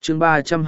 chương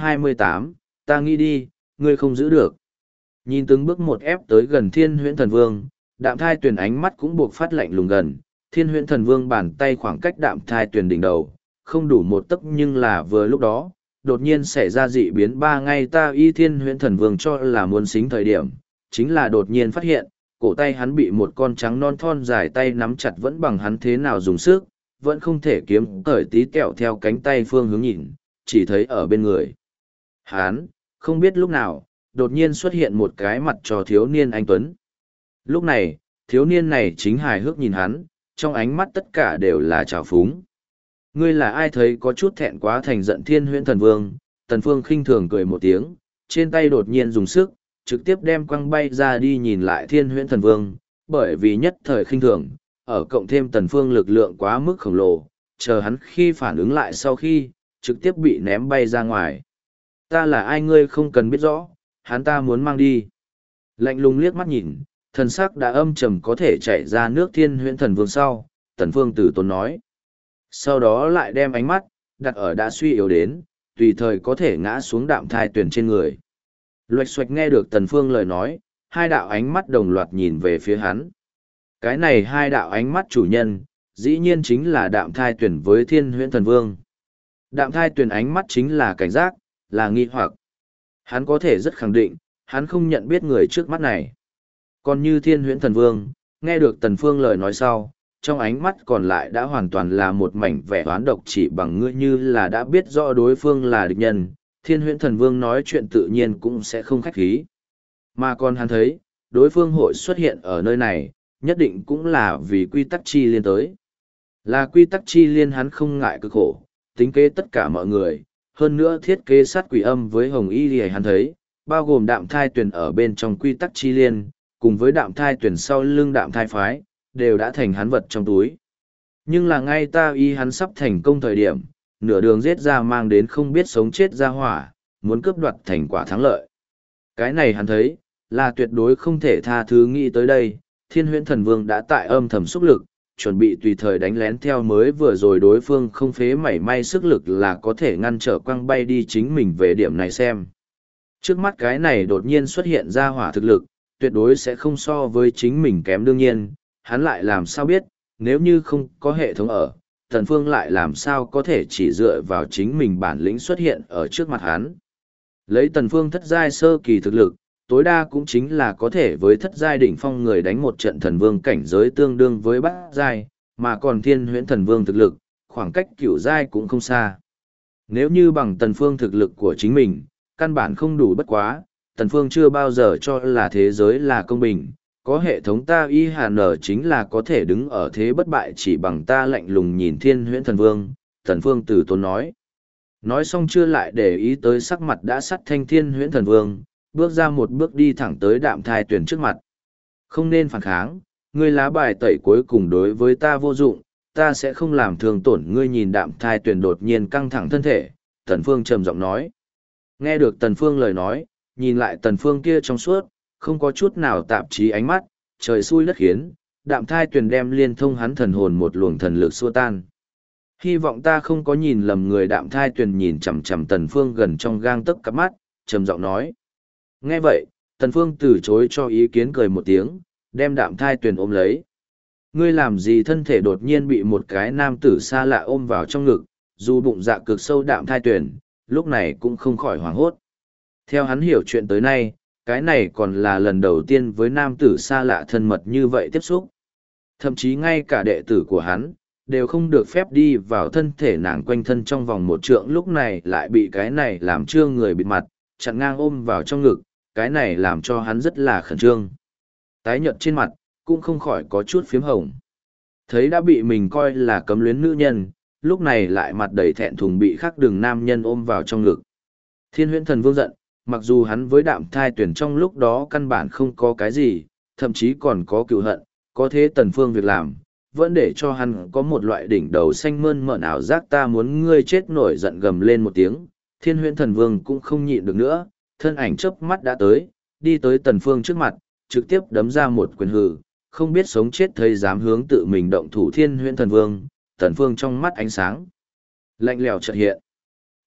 328, ta nghĩ đi, ngươi không giữ được. Nhìn từng bước một ép tới gần Thiên Huyễn Thần Vương, Đạm Thai Tuyền ánh mắt cũng buộc phát lạnh lùng gần. Thiên Huyễn Thần Vương bàn tay khoảng cách Đạm Thai Tuyền đỉnh đầu, không đủ một tấc, nhưng là vừa lúc đó, đột nhiên xảy ra dị biến. Ba ngay ta y Thiên Huyễn Thần Vương cho là muốn xính thời điểm, chính là đột nhiên phát hiện, cổ tay hắn bị một con trắng non thon dài tay nắm chặt, vẫn bằng hắn thế nào dùng sức, vẫn không thể kiếm cởi tí kẹo theo cánh tay phương hướng nhìn, chỉ thấy ở bên người. Hắn, không biết lúc nào, đột nhiên xuất hiện một cái mặt cho thiếu niên anh Tuấn. Lúc này, thiếu niên này chính hài hước nhìn hắn, trong ánh mắt tất cả đều là trào phúng. Ngươi là ai? Thấy có chút thẹn quá thành giận Thiên Huyễn Thần Vương, Tần Phương khinh thường cười một tiếng, trên tay đột nhiên dùng sức, trực tiếp đem quăng bay ra đi. Nhìn lại Thiên Huyễn Thần Vương, bởi vì nhất thời khinh thường, ở cộng thêm Tần Phương lực lượng quá mức khổng lồ, chờ hắn khi phản ứng lại sau khi, trực tiếp bị ném bay ra ngoài. Ta là ai ngươi không cần biết rõ, hắn ta muốn mang đi. Lạnh lùng liếc mắt nhìn, thần sắc đã âm trầm có thể chảy ra nước Thiên Huyễn Thần Vương sau, Tần Phương tử tốn nói. Sau đó lại đem ánh mắt, đặt ở đã suy yếu đến, tùy thời có thể ngã xuống Đạm Thai Tuyền trên người. Loạch xoạch nghe được Tần Phương lời nói, hai đạo ánh mắt đồng loạt nhìn về phía hắn. Cái này hai đạo ánh mắt chủ nhân, dĩ nhiên chính là Đạm Thai Tuyền với Thiên Huyễn Thần Vương. Đạm Thai Tuyền ánh mắt chính là cảnh giác, là nghi hoặc. Hắn có thể rất khẳng định, hắn không nhận biết người trước mắt này. Còn như Thiên Huyễn Thần Vương, nghe được Tần Phương lời nói sau, trong ánh mắt còn lại đã hoàn toàn là một mảnh vẻ oán độc, chỉ bằng ngươi như là đã biết rõ đối phương là địch nhân, Thiên Huyễn Thần Vương nói chuyện tự nhiên cũng sẽ không khách khí. Mà còn hắn thấy, đối phương hội xuất hiện ở nơi này, nhất định cũng là vì quy tắc chi liên tới. Là quy tắc chi liên hắn không ngại cực khổ, tính kế tất cả mọi người, hơn nữa thiết kế sát quỷ âm với Hồng Y thì hắn thấy, bao gồm Đạm Thai Tuyền ở bên trong quy tắc chi liên, cùng với Đạm Thai Tuyền sau lưng Đạm Thai phái, đều đã thành hắn vật trong túi. Nhưng là ngay ta y hắn sắp thành công thời điểm, nửa đường giết ra mang đến không biết sống chết ra hỏa, muốn cướp đoạt thành quả thắng lợi. Cái này hắn thấy, là tuyệt đối không thể tha thứ. Nghĩ tới đây, Thiên Huyễn Thần Vương đã tại âm thầm xúc lực, chuẩn bị tùy thời đánh lén theo. Mới vừa rồi đối phương không phế mảy may sức lực là có thể ngăn trở quăng bay đi chính mình về điểm này xem. Trước mắt cái này đột nhiên xuất hiện ra hỏa thực lực, tuyệt đối sẽ không so với chính mình kém. Đương nhiên, hắn lại làm sao biết, nếu như không có hệ thống ở, Tần Phương lại làm sao có thể chỉ dựa vào chính mình bản lĩnh xuất hiện ở trước mặt hắn. Lấy Tần Phương thất giai sơ kỳ thực lực, tối đa cũng chính là có thể với thất giai đỉnh phong người đánh một trận thần vương cảnh giới tương đương với bát giai, mà còn Thiên Huyễn Thần Vương thực lực, khoảng cách cửu giai cũng không xa. Nếu như bằng Tần Phương thực lực của chính mình, căn bản không đủ. Bất quá, Tần Phương chưa bao giờ cho là thế giới là công bình, có hệ thống ta y hàn ở chính là có thể đứng ở thế bất bại. Chỉ bằng ta lạnh lùng nhìn Thiên Huyễn Thần Vương, Tần Phương từ tốn nói. Nói xong chưa lại để ý tới sắc mặt đã sắt thanh Thiên Huyễn Thần Vương, bước ra một bước đi thẳng tới Đạm Thai Tuyền trước mặt. Không nên phản kháng, ngươi lá bài tẩy cuối cùng đối với ta vô dụng, ta sẽ không làm thương tổn ngươi. Nhìn Đạm Thai Tuyền đột nhiên căng thẳng thân thể, Tần Phương trầm giọng nói. Nghe được Tần Phương lời nói, nhìn lại Tần Phương kia trong suốt, không có chút nào tạp chí ánh mắt, trời xui đất khiến, Đạm Thai Tuyền đem liên thông hắn thần hồn một luồng thần lực xua tan. Hy vọng ta không có nhìn lầm người. Đạm Thai Tuyền nhìn chằm chằm Tần Phương gần trong gang tấc cặp mắt, trầm giọng nói. Nghe vậy, Tần Phương từ chối cho ý kiến, cười một tiếng, đem Đạm Thai Tuyền ôm lấy. Ngươi làm gì? Thân thể đột nhiên bị một cái nam tử xa lạ ôm vào trong ngực, dù bụng dạ cực sâu Đạm Thai Tuyền, lúc này cũng không khỏi hoảng hốt. Theo hắn hiểu chuyện tới nay, cái này còn là lần đầu tiên với nam tử xa lạ thân mật như vậy tiếp xúc. Thậm chí ngay cả đệ tử của hắn, đều không được phép đi vào thân thể nàng quanh thân trong vòng một trượng. Lúc này lại bị cái này làm trương người bịt mặt, chặn ngang ôm vào trong ngực, cái này làm cho hắn rất là khẩn trương. Tái nhợt trên mặt, cũng không khỏi có chút phiếm hồng. Thấy đã bị mình coi là cấm luyến nữ nhân, lúc này lại mặt đầy thẹn thùng bị khác đường nam nhân ôm vào trong ngực. Thiên Huyễn Thần Vương giận, mặc dù hắn với Đạm Thai Tuyền trong lúc đó căn bản không có cái gì, thậm chí còn có cựu hận, có thế Tần Phương việc làm, vẫn để cho hắn có một loại đỉnh đầu xanh mơn mởn ảo giác. Ta muốn ngươi chết! Nổi giận gầm lên một tiếng, Thiên Huyễn Thần Vương cũng không nhịn được nữa, thân ảnh chớp mắt đã tới, đi tới Tần Phương trước mặt, trực tiếp đấm ra một quyền hừ, không biết sống chết thấy dám hướng tự mình động thủ Thiên Huyễn Thần Vương. Tần Phương trong mắt ánh sáng lạnh lẽo chợt hiện.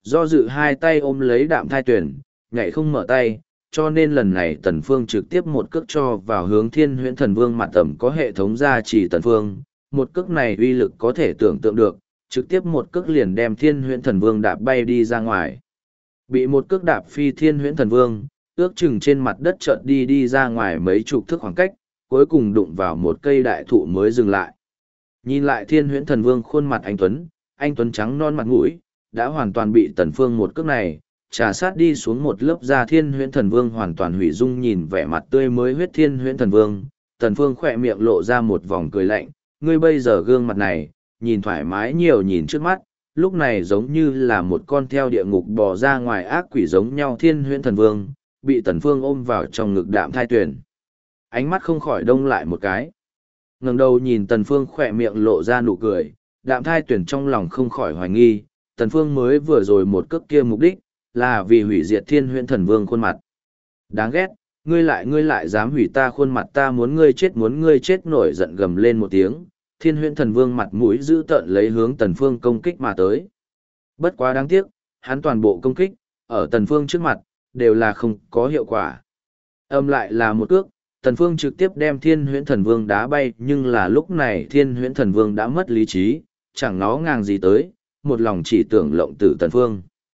do dự hai tay ôm lấy Đạm Thai Tuyển, nhảy không mở tay, cho nên lần này Tần Phương trực tiếp một cước cho vào hướng Thiên Huyễn Thần Vương mặt tầm có hệ thống gia trì Tần Phương, một cước này uy lực có thể tưởng tượng được, trực tiếp một cước liền đem Thiên Huyễn Thần Vương đạp bay đi ra ngoài. Bị một cước đạp phi Thiên Huyễn Thần Vương, ước chừng trên mặt đất chợt đi ra ngoài mấy chục thước khoảng cách, cuối cùng đụng vào một cây đại thụ mới dừng lại. Nhìn lại Thiên Huyễn Thần Vương khuôn mặt anh Tuấn trắng non mặt mũi, đã hoàn toàn bị Tần Phương một cước này trà sát đi xuống một lớp da. Thiên Huyễn Thần Vương hoàn toàn hủy dung nhìn vẻ mặt tươi mới huyết Thiên Huyễn Thần Vương, Tần Phương khỏe miệng lộ ra một vòng cười lạnh, ngươi bây giờ gương mặt này, nhìn thoải mái nhiều nhìn trước mắt, lúc này giống như là một con theo địa ngục bò ra ngoài ác quỷ giống nhau. Thiên Huyễn Thần Vương bị Tần Phương ôm vào trong ngực Đạm Thai Tuyển, ánh mắt không khỏi đông lại một cái. Ngẩng đầu nhìn Tần Phương khỏe miệng lộ ra nụ cười, Đạm Thai Tuyển trong lòng không khỏi hoài nghi, Tần Phương mới vừa rồi một cước kia mục đích là vì hủy diệt Thiên Huyễn Thần Vương khuôn mặt. Đáng ghét, ngươi lại dám hủy ta khuôn mặt, ta muốn ngươi chết. Nổi giận gầm lên một tiếng, Thiên Huyễn Thần Vương mặt mũi dữ tợn lấy hướng Tần Phương công kích mà tới. Bất quá đáng tiếc, hắn toàn bộ công kích ở Tần Phương trước mặt đều là không có hiệu quả. Âm lại là một cước, Tần Phương trực tiếp đem Thiên Huyễn Thần Vương đá bay, nhưng là lúc này Thiên Huyễn Thần Vương đã mất lý trí, chẳng nó ngàng gì tới, một lòng chỉ tưởng lộng tử Tần Phương.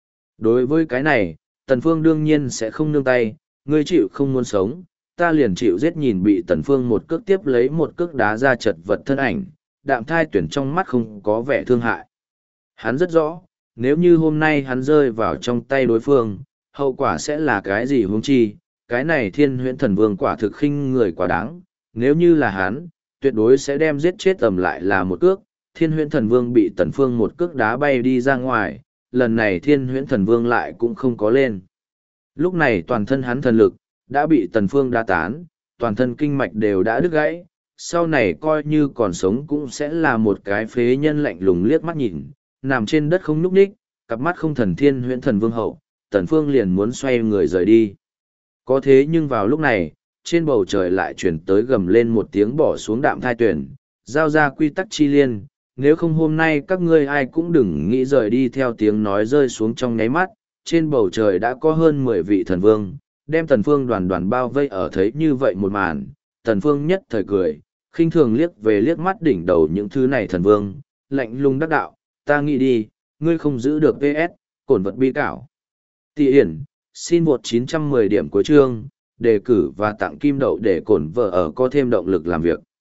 Đối với cái này, Tần Phương đương nhiên sẽ không nương tay, ngươi chịu không muốn sống, ta liền chịu giết. Nhìn bị Tần Phương một cước tiếp lấy một cước đá ra chật vật thân ảnh, Đạm Thai Tuyển trong mắt không có vẻ thương hại. Hắn rất rõ, nếu như hôm nay hắn rơi vào trong tay đối phương, hậu quả sẽ là cái gì. Huống chi, cái này Thiên Huyễn Thần Vương quả thực khinh người quá đáng, nếu như là hắn, tuyệt đối sẽ đem giết chết. Tầm lại là một cước, Thiên Huyễn Thần Vương bị Tần Phương một cước đá bay đi ra ngoài, lần này Thiên Huyễn Thần Vương lại cũng không có lên. Lúc này toàn thân hắn thần lực đã bị Tần Phương đá tán, toàn thân kinh mạch đều đã đứt gãy, sau này coi như còn sống cũng sẽ là một cái phế nhân. Lạnh lùng liếc mắt nhìn, nằm trên đất không nhúc nhích, cặp mắt không thần Thiên Huyễn Thần Vương hậu, Tần Phương liền muốn xoay người rời đi. Có thế nhưng vào lúc này, trên bầu trời lại chuyển tới gầm lên một tiếng, bỏ xuống Đạm Thai Tuyển, giao ra quy tắc chi liên, nếu không hôm nay các ngươi ai cũng đừng nghĩ rời đi. Theo tiếng nói rơi xuống trong nháy mắt, trên bầu trời đã có hơn 10 vị thần vương, đem Tần Phương đoàn đoàn bao vây ở. Thấy như vậy một màn, Tần Phương nhất thời cười, khinh thường liếc mắt đỉnh đầu những thứ này thần vương, lạnh lùng đắc đạo, ta nghĩ đi, ngươi không giữ được PS, cổn vật bi cảo. Tỷ Hiển, xin vượt 910 điểm cuối chương, đề cử và tặng kim đậu để cổn vợ ở có thêm động lực làm việc.